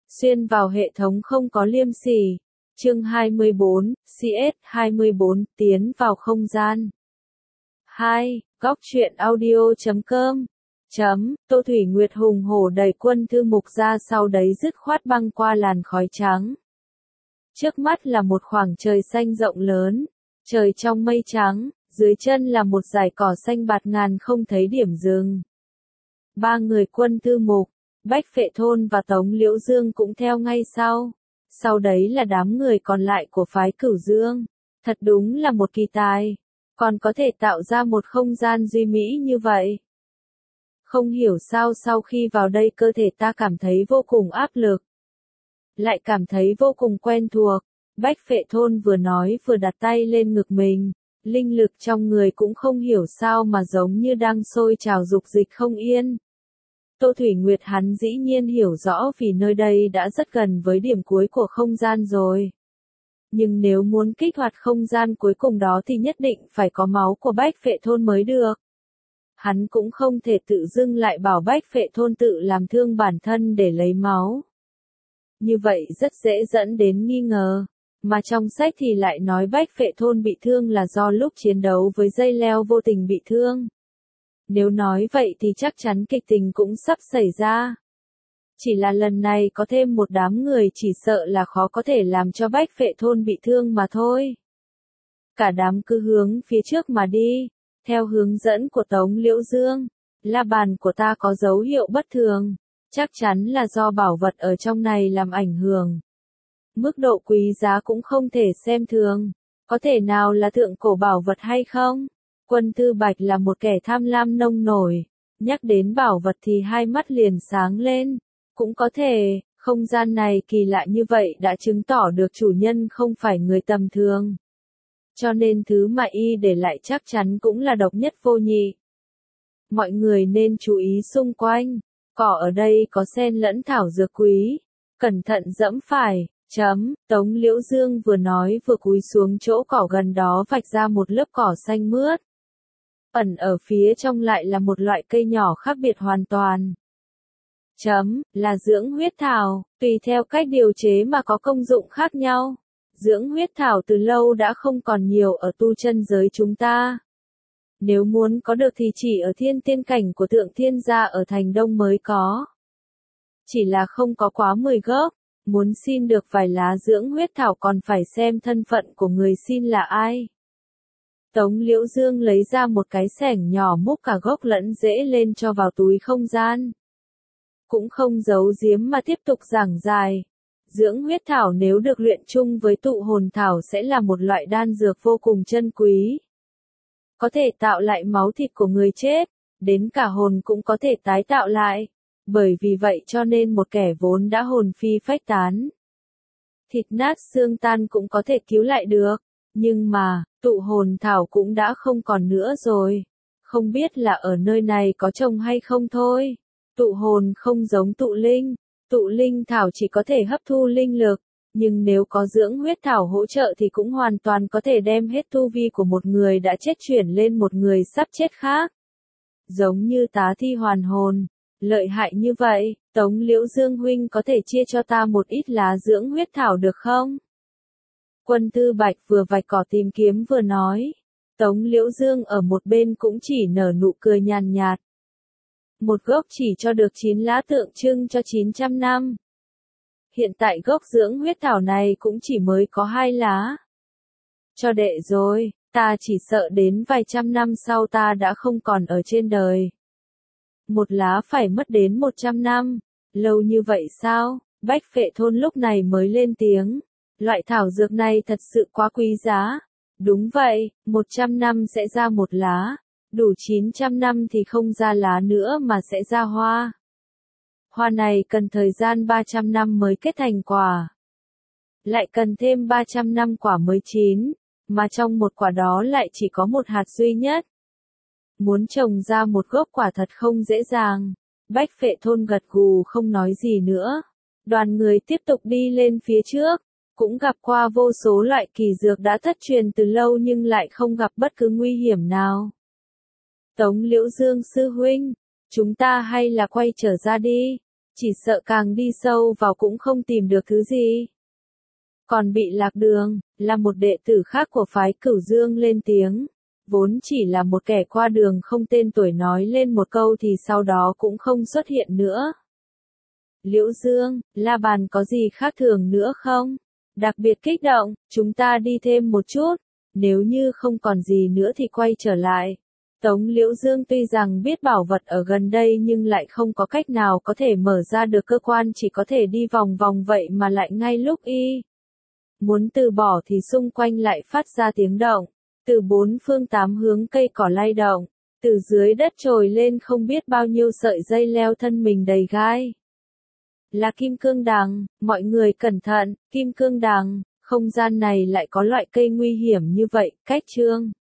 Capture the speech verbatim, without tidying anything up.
xuyên vào hệ thống không có liêm sỉ. Chương hai mươi bốn, C S hai mươi bốn, tiến vào không gian. hai. Góc truyện audio chấm com. Chấm, Tô Thủy Nguyệt hùng hổ đẩy Quân Thư Mục ra, sau đấy dứt khoát băng qua làn khói trắng. Trước mắt là một khoảng trời xanh rộng lớn, trời trong mây trắng, dưới chân là một dải cỏ xanh bạt ngàn không thấy điểm dừng. Ba người Quân Thư Mục, Bách Phệ Thôn và Tống Liễu Dương cũng theo ngay sau. Sau đấy là đám người còn lại của phái Cửu Dương. Thật đúng là một kỳ tài, còn có thể tạo ra một không gian duy mỹ như vậy. Không hiểu sao sau khi vào đây cơ thể ta cảm thấy vô cùng áp lực, lại cảm thấy vô cùng quen thuộc. Bách Phệ Thôn vừa nói vừa đặt tay lên ngực mình, linh lực trong người cũng không hiểu sao mà giống như đang sôi trào dục dịch không yên. Tô Thủy Nguyệt hắn dĩ nhiên hiểu rõ vì nơi đây đã rất gần với điểm cuối của không gian rồi. Nhưng nếu muốn kích hoạt không gian cuối cùng đó thì nhất định phải có máu của Bách Phệ Thôn mới được. Hắn cũng không thể tự dưng lại bảo Bách Phệ Thôn tự làm thương bản thân để lấy máu. Như vậy rất dễ dẫn đến nghi ngờ. Mà trong sách thì lại nói Bách Phệ Thôn bị thương là do lúc chiến đấu với dây leo vô tình bị thương. Nếu nói vậy thì chắc chắn kịch tình cũng sắp xảy ra. Chỉ là lần này có thêm một đám người chỉ sợ là khó có thể làm cho Bách Phệ Thôn bị thương mà thôi. Cả đám cứ hướng phía trước mà đi, theo hướng dẫn của Tống Liễu Dương. La bàn của ta có dấu hiệu bất thường, chắc chắn là do bảo vật ở trong này làm ảnh hưởng. Mức độ quý giá cũng không thể xem thường, có thể nào là thượng cổ bảo vật hay không? Quân Tư Bạch là một kẻ tham lam nông nổi, nhắc đến bảo vật thì hai mắt liền sáng lên. Cũng có thể, không gian này kỳ lạ như vậy đã chứng tỏ được chủ nhân không phải người tầm thường. Cho nên thứ mà y để lại chắc chắn cũng là độc nhất vô nhị. Mọi người nên chú ý xung quanh, cỏ ở đây có xen lẫn thảo dược quý, cẩn thận dẫm phải. Chấm, Tống Liễu Dương vừa nói vừa cúi xuống chỗ cỏ gần đó vạch ra một lớp cỏ xanh mướt. Ẩn ở phía trong lại là một loại cây nhỏ khác biệt hoàn toàn. Chấm, là dưỡng huyết thảo, tùy theo cách điều chế mà có công dụng khác nhau. Dưỡng huyết thảo từ lâu đã không còn nhiều ở tu chân giới chúng ta. Nếu muốn có được thì chỉ ở thiên tiên cảnh của Thượng Thiên Gia ở Thành Đông mới có. Chỉ là không có quá mười gốc, muốn xin được vài lá dưỡng huyết thảo còn phải xem thân phận của người xin là ai. Tống Liễu Dương lấy ra một cái xẻng nhỏ múc cả gốc lẫn rễ lên cho vào túi không gian. Cũng không giấu giếm mà tiếp tục giảng dài. Dưỡng huyết thảo nếu được luyện chung với tụ hồn thảo sẽ là một loại đan dược vô cùng chân quý. Có thể tạo lại máu thịt của người chết, đến cả hồn cũng có thể tái tạo lại. Bởi vì vậy cho nên một kẻ vốn đã hồn phi phách tán, thịt nát xương tan cũng có thể cứu lại được. Nhưng mà, tụ hồn thảo cũng đã không còn nữa rồi. Không biết là ở nơi này có trồng hay không thôi. Tụ hồn không giống tụ linh, tụ linh thảo chỉ có thể hấp thu linh lực, nhưng nếu có dưỡng huyết thảo hỗ trợ thì cũng hoàn toàn có thể đem hết tu vi của một người đã chết chuyển lên một người sắp chết khác. Giống như tá thi hoàn hồn, lợi hại như vậy, Tống Liễu Dương huynh có thể chia cho ta một ít lá dưỡng huyết thảo được không? Quân Tư Bạch vừa vạch cỏ tìm kiếm vừa nói. Tống Liễu Dương ở một bên cũng chỉ nở nụ cười nhàn nhạt. Một gốc chỉ cho được chín lá tượng trưng cho chín trăm năm. Hiện tại gốc dưỡng huyết thảo này cũng chỉ mới có hai lá. Cho đệ rồi, ta chỉ sợ đến vài trăm năm sau ta đã không còn ở trên đời. Một lá phải mất đến một trăm năm, lâu như vậy sao? Bách Phệ Thôn lúc này mới lên tiếng. Loại thảo dược này thật sự quá quý giá. Đúng vậy, một trăm năm sẽ ra một lá. Đủ chín trăm năm thì không ra lá nữa mà sẽ ra hoa. Hoa này cần thời gian ba trăm năm mới kết thành quả. Lại cần thêm ba trăm năm quả mới chín, mà trong một quả đó lại chỉ có một hạt duy nhất. Muốn trồng ra một gốc quả thật không dễ dàng. Bách Phệ Thôn gật gù không nói gì nữa. Đoàn người tiếp tục đi lên phía trước, cũng gặp qua vô số loại kỳ dược đã thất truyền từ lâu nhưng lại không gặp bất cứ nguy hiểm nào. Tống Liễu Dương sư huynh, chúng ta hay là quay trở ra đi. chỉ sợ càng đi sâu vào cũng không tìm được thứ gì. Còn bị lạc đường, là một đệ tử khác của phái Cửu Dương lên tiếng, vốn chỉ là một kẻ qua đường không tên tuổi nói lên một câu thì sau đó cũng không xuất hiện nữa. Liễu Dương, La Bàn có gì khác thường nữa không? Đặc biệt kích động, chúng ta đi thêm một chút, nếu như không còn gì nữa thì quay trở lại. Tống Liễu Dương tuy rằng biết bảo vật ở gần đây nhưng lại không có cách nào có thể mở ra được cơ quan, chỉ có thể đi vòng vòng vậy mà lại ngay lúc y muốn từ bỏ thì xung quanh lại phát ra tiếng động, từ bốn phương tám hướng cây cỏ lay động, từ dưới đất trồi lên không biết bao nhiêu sợi dây leo thân mình đầy gai. Là kim cương đằng, mọi người cẩn thận, kim cương đằng, không gian này lại có loại cây nguy hiểm như vậy, cách chương.